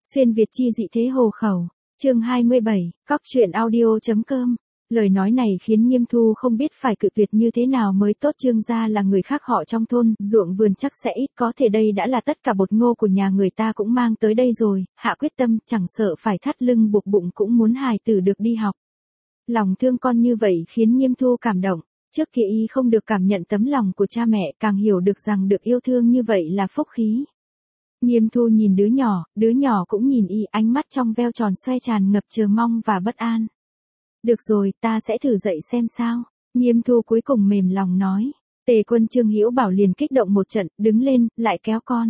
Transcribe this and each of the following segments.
Xuyên Việt chi dị thế hồ khẩu. Chương 27, Cóc truyện audio.com. Lời nói này khiến Nghiêm Thu không biết phải cự tuyệt như thế nào mới tốt. Trương gia là người khác họ trong thôn, ruộng vườn chắc sẽ ít, có thể đây đã là tất cả bột ngô của nhà người ta cũng mang tới đây rồi, hạ quyết tâm, chẳng sợ phải thắt lưng buộc bụng cũng muốn hài tử được đi học. Lòng thương con như vậy khiến Nghiêm Thu cảm động. Trước kia y không được cảm nhận tấm lòng của cha mẹ, càng hiểu được rằng được yêu thương như vậy là phúc khí. Nghiêm Thu nhìn đứa nhỏ cũng nhìn y, ánh mắt trong veo tròn xoay tràn ngập chờ mong và bất an. Được rồi, ta sẽ thử dậy xem sao. Nghiêm Thu cuối cùng mềm lòng nói. Tề Quân Trương Hữu Bảo liền kích động một trận, đứng lên, lại kéo con.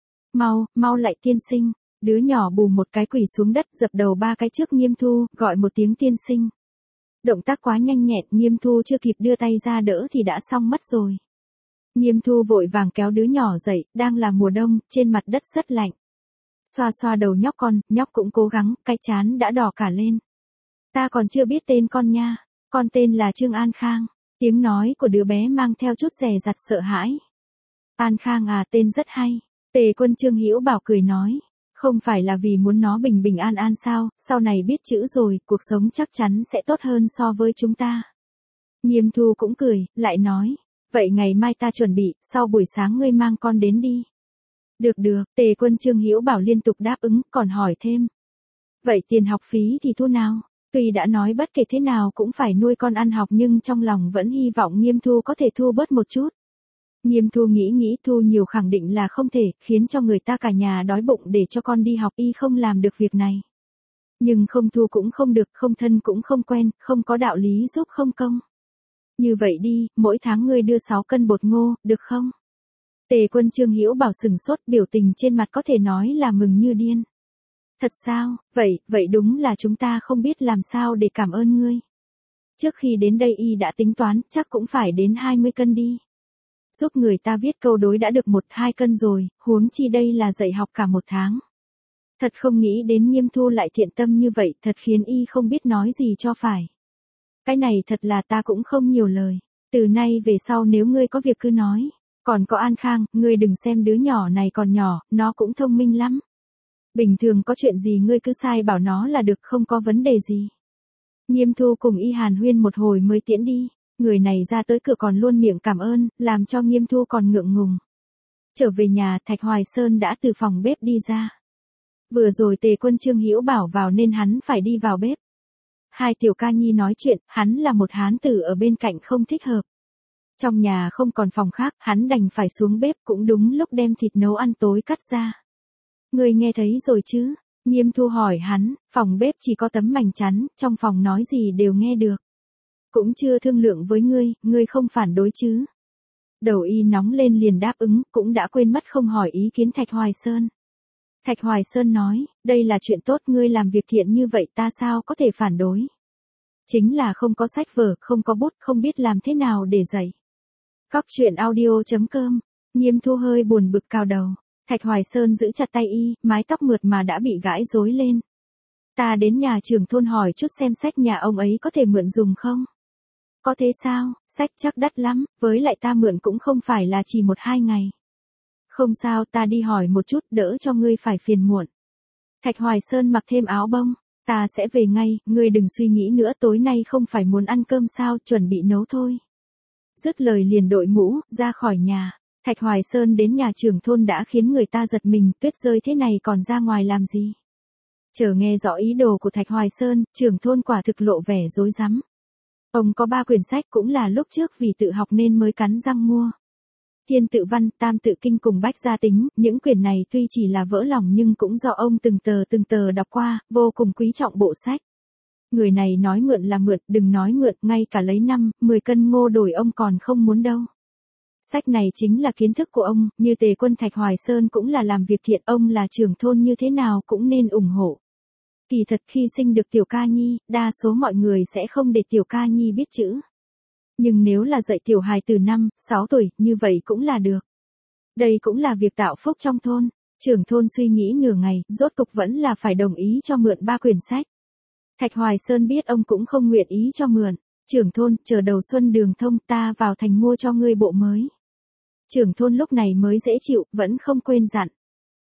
Mau lại tiên sinh. Đứa nhỏ bù một cái quỳ xuống đất, dập đầu 3 cái trước Nghiêm Thu, gọi một tiếng tiên sinh. Động tác quá nhanh nhẹn, Nghiêm Thu chưa kịp đưa tay ra đỡ thì đã xong mất rồi. Nghiêm Thu vội vàng kéo đứa nhỏ dậy, đang là mùa đông, trên mặt đất rất lạnh. Xoa xoa đầu nhóc con, nhóc cũng cố gắng, cái trán đã đỏ cả lên. Ta còn chưa biết tên con nha, con tên là Trương An Khang. Tiếng nói của đứa bé mang theo chút dè dặt sợ hãi. An Khang à, tên rất hay. Tề Quân Trương Hữu Bảo cười nói. Không phải là vì muốn nó bình bình an an sao, sau này biết chữ rồi, cuộc sống chắc chắn sẽ tốt hơn so với chúng ta. Nghiêm Thu cũng cười, lại nói. Vậy ngày mai ta chuẩn bị, sau buổi sáng ngươi mang con đến đi. Được, Tề Quân Trương Hữu Bảo liên tục đáp ứng, còn hỏi thêm. Vậy tiền học phí thì thu nào? Tuy đã nói bất kể thế nào cũng phải nuôi con ăn học nhưng trong lòng vẫn hy vọng Nghiêm Thu có thể thu bớt một chút. Nghiêm Thu nghĩ thu nhiều khẳng định là không thể, khiến cho người ta cả nhà đói bụng để cho con đi học, y không làm được việc này. Nhưng không thu cũng không được, không thân cũng không quen, không có đạo lý giúp không công. Như vậy đi, mỗi tháng ngươi đưa 6 cân bột ngô, được không? Tề Quân Trương Hữu Bảo sừng sốt, biểu tình trên mặt có thể nói là mừng như điên. Thật sao, vậy đúng là chúng ta không biết làm sao để cảm ơn ngươi. Trước khi đến đây y đã tính toán, chắc cũng phải đến 20 cân đi. Giúp người ta viết câu đối đã được 1-2 cân rồi, huống chi đây là dạy học cả 1 tháng. Thật không nghĩ đến Nghiêm Thu lại thiện tâm như vậy, thật khiến y không biết nói gì cho phải. Cái này thật là ta cũng không nhiều lời. Từ nay về sau nếu ngươi có việc cứ nói. Còn có An Khang, ngươi đừng xem đứa nhỏ này còn nhỏ, nó cũng thông minh lắm. Bình thường có chuyện gì ngươi cứ sai bảo nó là được, không có vấn đề gì. Nghiêm Thu cùng y hàn huyên một hồi mới tiễn đi. Người này ra tới cửa còn luôn miệng cảm ơn, làm cho Nghiêm Thu còn ngượng ngùng. Trở về nhà, Thạch Hoài Sơn đã từ phòng bếp đi ra. Vừa rồi Tề Quân Trương Hữu Bảo vào nên hắn phải đi vào bếp. Hai tiểu ca nhi nói chuyện, hắn là một hán tử ở bên cạnh không thích hợp. Trong nhà không còn phòng khác, hắn đành phải xuống bếp, cũng đúng lúc đem thịt nấu ăn tối cắt ra. Ngươi nghe thấy rồi chứ? Nghiêm Thu hỏi hắn, phòng bếp chỉ có tấm mảnh chắn, trong phòng nói gì đều nghe được. Cũng chưa thương lượng với ngươi không phản đối chứ? Đầu y nóng lên liền đáp ứng, cũng đã quên mất không hỏi ý kiến Thạch Hoài Sơn. Thạch Hoài Sơn nói, đây là chuyện tốt, ngươi làm việc thiện như vậy ta sao có thể phản đối. Chính là không có sách vở, không có bút, không biết làm thế nào để dạy. Cóc truyện audio.com. Nghiêm Thu hơi buồn bực cào đầu. Thạch Hoài Sơn giữ chặt tay y, mái tóc mượt mà đã bị gãi rối lên. Ta đến nhà trưởng thôn hỏi chút xem sách nhà ông ấy có thể mượn dùng không? Có thế sao, sách chắc đắt lắm, với lại ta mượn cũng không phải là chỉ 1-2 ngày. Không sao, ta đi hỏi một chút, đỡ cho ngươi phải phiền muộn. Thạch Hoài Sơn mặc thêm áo bông. Ta sẽ về ngay, ngươi đừng suy nghĩ nữa, tối nay không phải muốn ăn cơm sao, chuẩn bị nấu thôi. Dứt lời liền đội mũ, ra khỏi nhà. Thạch Hoài Sơn đến nhà trưởng thôn đã khiến người ta giật mình, tuyết rơi thế này còn ra ngoài làm gì. Chờ nghe rõ ý đồ của Thạch Hoài Sơn, trưởng thôn quả thực lộ vẻ rối rắm. Ông có 3 quyển sách, cũng là lúc trước vì tự học nên mới cắn răng mua. Thiên Tự Văn, Tam Tự Kinh cùng Bách Gia Tính, những quyển này tuy chỉ là vỡ lòng nhưng cũng do ông từng tờ đọc qua, vô cùng quý trọng bộ sách. Người này nói mượn là mượn, đừng nói mượn, ngay cả lấy 5-10 cân ngô đổi ông còn không muốn đâu. Sách này chính là kiến thức của ông, như Tề Quân Thạch Hoài Sơn cũng là làm việc thiện, ông là trưởng thôn như thế nào cũng nên ủng hộ. Kỳ thật khi sinh được tiểu ca nhi, đa số mọi người sẽ không để tiểu ca nhi biết chữ. Nhưng nếu là dạy tiểu hài từ 5-6 tuổi, như vậy cũng là được. Đây cũng là việc tạo phúc trong thôn. Trưởng thôn suy nghĩ nửa ngày, rốt cục vẫn là phải đồng ý cho mượn 3 quyển sách. Thạch Hoài Sơn biết ông cũng không nguyện ý cho mượn. Trưởng thôn, chờ đầu xuân đường thông ta vào thành mua cho ngươi bộ mới. Trưởng thôn lúc này mới dễ chịu, vẫn không quên dặn.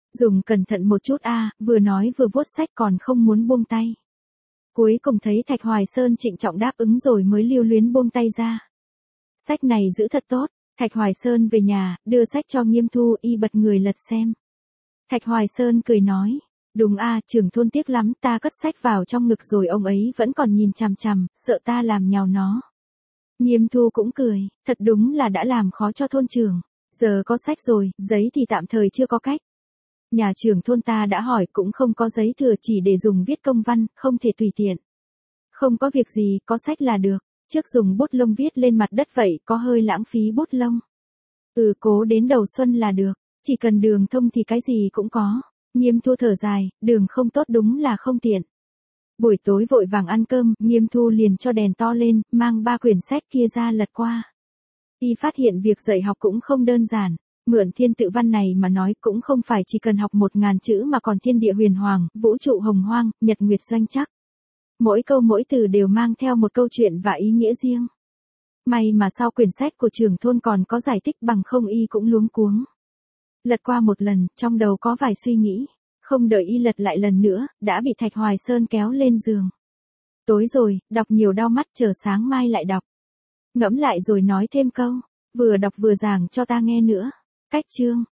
Dùng cẩn thận một chút a, vừa nói vừa vuốt sách còn không muốn buông tay. Cuối cùng thấy Thạch Hoài Sơn trịnh trọng đáp ứng rồi mới lưu luyến buông tay ra. Sách này giữ thật tốt. Thạch Hoài Sơn về nhà, đưa sách cho Nghiêm Thu, y bật người lật xem. Thạch Hoài Sơn cười nói, đúng a, trưởng thôn tiếc lắm, ta cất sách vào trong ngực rồi ông ấy vẫn còn nhìn chằm chằm, sợ ta làm nhào nó. Nghiêm Thu cũng cười, thật đúng là đã làm khó cho thôn trưởng. Giờ có sách rồi, giấy thì tạm thời chưa có cách. Nhà trưởng thôn ta đã hỏi cũng không có giấy thừa, chỉ để dùng viết công văn, không thể tùy tiện. Không có việc gì, có sách là được. Trước dùng bút lông viết lên mặt đất vậy, có hơi lãng phí bút lông. Cố đến đầu xuân là được, chỉ cần đường thông thì cái gì cũng có. Nghiêm Thu thở dài, đường không tốt đúng là không tiện. Buổi tối vội vàng ăn cơm, Nghiêm Thu liền cho đèn to lên, mang 3 quyển sách kia ra lật qua. Y phát hiện việc dạy học cũng không đơn giản. Mượn thiên tự văn này mà nói cũng không phải chỉ cần học 1000 chữ mà còn thiên địa huyền hoàng, vũ trụ hồng hoang, nhật nguyệt doanh chắc. Mỗi câu mỗi từ đều mang theo một câu chuyện và ý nghĩa riêng. May mà sau quyển sách của trưởng thôn còn có giải thích, bằng không y cũng luống cuống. Lật qua một lần, trong đầu có vài suy nghĩ. Không đợi y lật lại lần nữa, đã bị Thạch Hoài Sơn kéo lên giường. Tối rồi, đọc nhiều đau mắt, chờ sáng mai lại đọc. Ngẫm lại rồi nói thêm câu, vừa đọc vừa giảng cho ta nghe nữa. Cách chương.